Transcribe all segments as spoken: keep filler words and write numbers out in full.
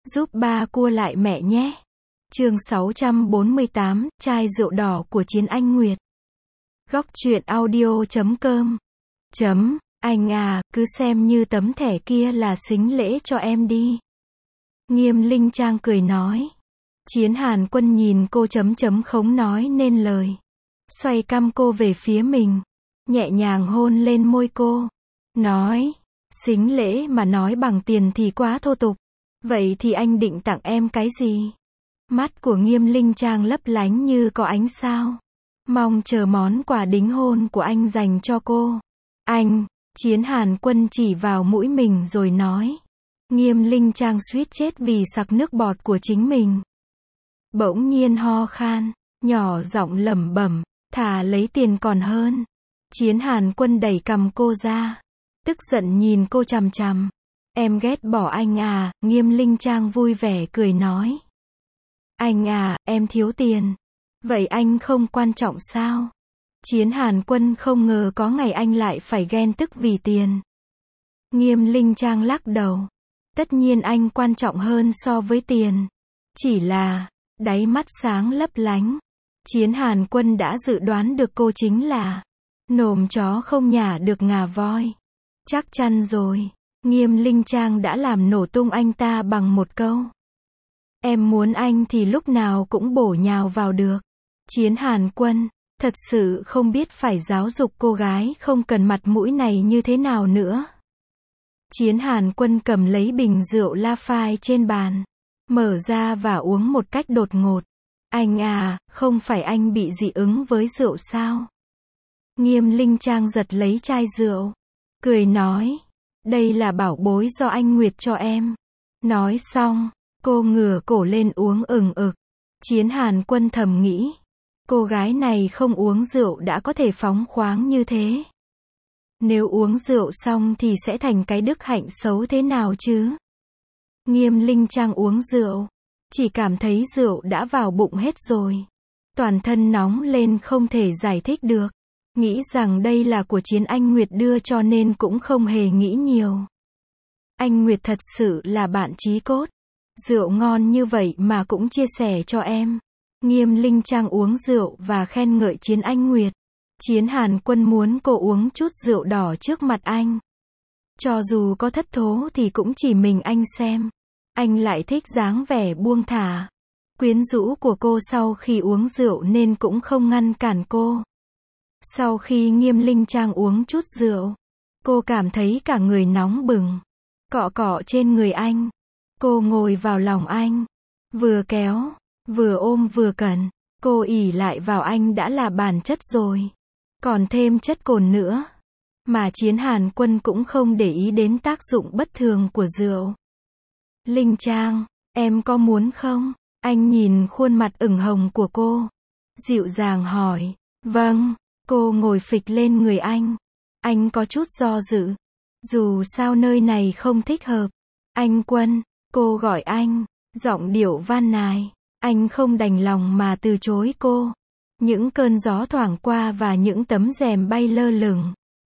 Giúp ba cua lại mẹ nhé. Chương sáu trăm bốn mươi tám, chai rượu đỏ của Chiến Anh Nguyệt. Góc truyện audio chấm com. Chấm, anh à, cứ xem như tấm thẻ kia là sính lễ cho em đi. Nghiêm Linh Trang cười nói. Chiến Hàn Quân nhìn cô chấm chấm không nói nên lời. Xoay căm cô về phía mình. Nhẹ nhàng hôn lên môi cô. Nói, sính lễ mà nói bằng tiền thì quá thô tục. Vậy thì anh định tặng em cái gì? Mắt của Nghiêm Linh Trang lấp lánh như có ánh sao. Mong chờ món quà đính hôn của anh dành cho cô. Anh, Chiến Hàn Quân chỉ vào mũi mình rồi nói. Nghiêm Linh Trang suýt chết vì sặc nước bọt của chính mình. Bỗng nhiên ho khan, nhỏ giọng lẩm bẩm, thà lấy tiền còn hơn. Chiến Hàn Quân đẩy cằm cô ra, tức giận nhìn cô chằm chằm. Em ghét bỏ anh à, Nghiêm Linh Trang vui vẻ cười nói. Anh à, em thiếu tiền. Vậy anh không quan trọng sao? Chiến Hàn Quân không ngờ có ngày anh lại phải ghen tức vì tiền. Nghiêm Linh Trang lắc đầu. Tất nhiên anh quan trọng hơn so với tiền. Chỉ là, đáy mắt sáng lấp lánh. Chiến Hàn Quân đã dự đoán được cô chính là nồm chó không nhả được ngà voi. Chắc chắn rồi. Nghiêm Linh Trang đã làm nổ tung anh ta bằng một câu. Em muốn anh thì lúc nào cũng bổ nhào vào được. Chiến Hàn Quân, thật sự không biết phải giáo dục cô gái không cần mặt mũi này như thế nào nữa. Chiến Hàn Quân cầm lấy bình rượu La Phai trên bàn, mở ra và uống một cách đột ngột. Anh à, không phải anh bị dị ứng với rượu sao? Nghiêm Linh Trang giật lấy chai rượu, cười nói. Đây là bảo bối do anh Nguyệt cho em. Nói xong, cô ngửa cổ lên uống ừng ực. Chiến Hàn Quân thầm nghĩ. Cô gái này không uống rượu đã có thể phóng khoáng như thế. Nếu uống rượu xong thì sẽ thành cái đức hạnh xấu thế nào chứ? Nghiêm Linh Trang uống rượu. Chỉ cảm thấy rượu đã vào bụng hết rồi. Toàn thân nóng lên không thể giải thích được. Nghĩ rằng đây là của Chiến Anh Nguyệt đưa cho nên cũng không hề nghĩ nhiều. Anh Nguyệt thật sự là bạn chí cốt. Rượu ngon như vậy mà cũng chia sẻ cho em. Nghiêm Linh Trang uống rượu và khen ngợi Chiến Anh Nguyệt. Chiến Hàn Quân muốn cô uống chút rượu đỏ trước mặt anh. Cho dù có thất thố thì cũng chỉ mình anh xem. Anh lại thích dáng vẻ buông thả, quyến rũ của cô sau khi uống rượu nên cũng không ngăn cản cô. Sau khi Nghiêm Linh Trang uống chút rượu, cô cảm thấy cả người nóng bừng. Cọ cọ trên người anh. Cô ngồi vào lòng anh. Vừa kéo, vừa ôm vừa cẩn. Cô ỷ lại vào anh đã là bản chất rồi. Còn thêm chất cồn nữa. Mà Chiến Hàn Quân cũng không để ý đến tác dụng bất thường của rượu. Linh Trang, em có muốn không? Anh nhìn khuôn mặt ửng hồng của cô. Dịu dàng hỏi. Vâng. Cô ngồi phịch lên người anh. Anh có chút do dự. Dù sao nơi này không thích hợp. Anh Quân, cô gọi anh. Giọng điệu van nài. Anh không đành lòng mà từ chối cô. Những cơn gió thoảng qua và những tấm rèm bay lơ lửng.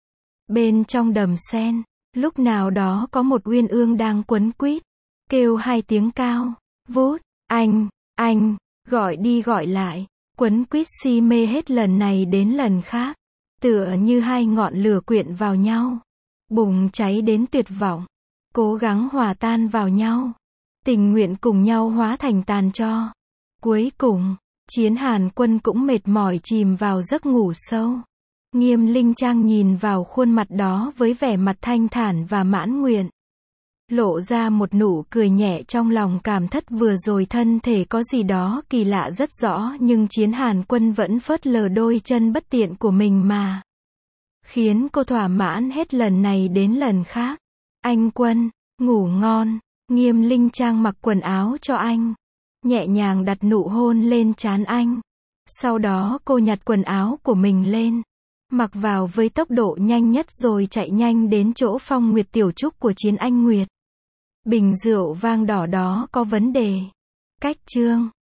Bên trong đầm sen, lúc nào đó có một uyên ương đang quấn quýt. Kêu hai tiếng cao. Vút, anh, anh, gọi đi gọi lại. Quấn quýt si mê hết lần này đến lần khác. Tựa như hai ngọn lửa quyện vào nhau. Bùng cháy đến tuyệt vọng. Cố gắng hòa tan vào nhau. Tình nguyện cùng nhau hóa thành tàn tro. Cuối cùng, Chiến Hàn Quân cũng mệt mỏi chìm vào giấc ngủ sâu. Nghiêm Linh Trang nhìn vào khuôn mặt đó với vẻ mặt thanh thản và mãn nguyện. Lộ ra một nụ cười nhẹ trong lòng cảm thất vừa rồi thân thể có gì đó kỳ lạ rất rõ nhưng Chiến Hàn Quân vẫn phớt lờ đôi chân bất tiện của mình mà. Khiến cô thỏa mãn hết lần này đến lần khác. Anh Quân, ngủ ngon. Nghiêm Linh Trang mặc quần áo cho anh. Nhẹ nhàng đặt nụ hôn lên trán anh. Sau đó cô nhặt quần áo của mình lên. Mặc vào với tốc độ nhanh nhất rồi chạy nhanh đến chỗ Phong Nguyệt Tiểu Trúc của Chiến Anh Nguyệt. Bình rượu vang đỏ đó có vấn đề. Cách chương